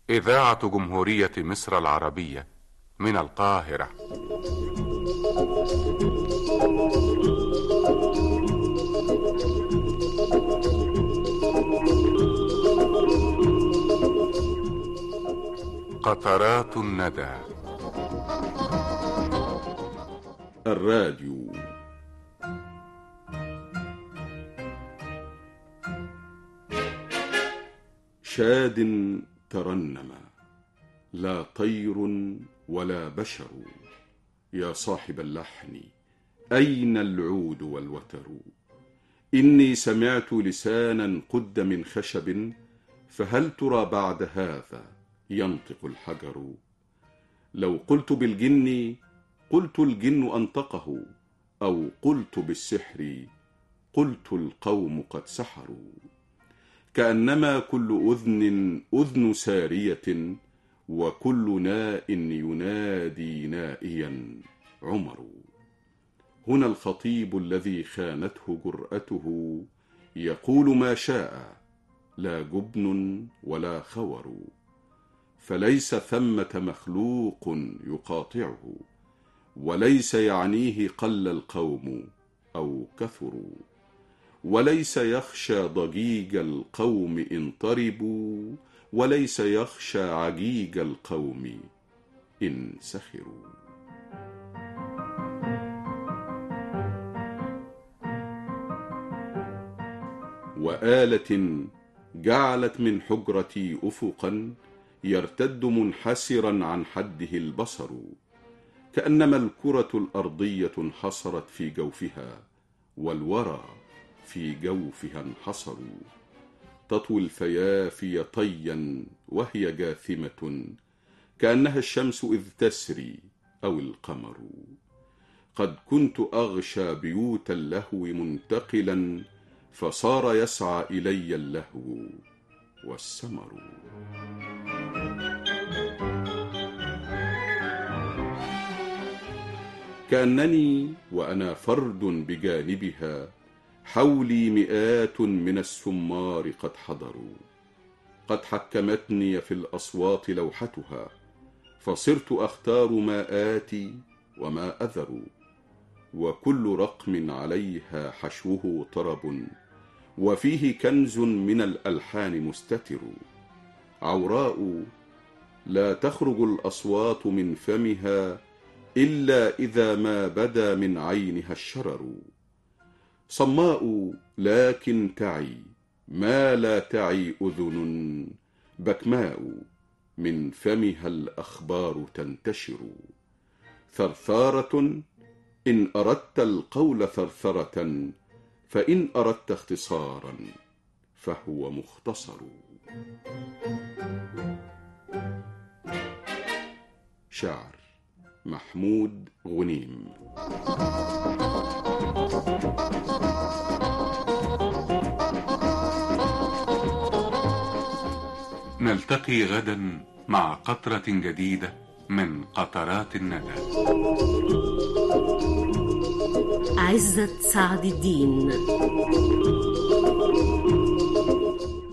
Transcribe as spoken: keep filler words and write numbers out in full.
إذاعة جمهورية مصر العربية من القاهرة. قطرات الندى. الراديو. شاد ترنم، لا طير ولا بشر، يا صاحب اللحن أين العود والوتر؟ إني سمعت لسانا قد من خشب، فهل ترى بعد هذا ينطق الحجر؟ لو قلت بالجن قلت الجن أنطقه، أو قلت بالسحر قلت القوم قد سحروا. كأنما كل أذن أذن سارية، وكل ناء ينادي نائيا عمر. هنا الخطيب الذي خانته جرأته يقول ما شاء، لا جبن ولا خور، فليس ثمة مخلوق يقاطعه، وليس يعنيه قل القوم أو كثروا، وليس يخشى ضجيج القوم إن طربوا، وليس يخشى عجيج القوم إن سخروا. وآلة جعلت من حجرتي أفقا يرتد منحسرا عن حده البصر، كأنما الكرة الأرضية انحصرت في جوفها، والورى في جوفها انحصروا. تطوي الفيافي طيا وهي جاثمة، كأنها الشمس إذ تسري أو القمر. قد كنت أغشى بيوت اللهو منتقلا، فصار يسعى إلي اللهو والسمر. كأنني وأنا فرد بجانبها، حولي مئات من السمار قد حضروا. قد حكمتني في الأصوات لوحتها، فصرت أختار ما آتي وما أذر. وكل رقم عليها حشوه طرب، وفيه كنز من الألحان مستتر. عوراء لا تخرج الأصوات من فمها، إلا إذا ما بدا من عينها الشرر. صماء لكن تعي ما لا تعي أذن، بكماء من فمها الأخبار تنتشر. ثرثارة إن أردت القول ثرثرة، فإن أردت اختصارا فهو مختصر. شعر محمود غنيم. نلتقي غدا مع قطرة جديدة من قطرات الندى. عزت سعد الدين.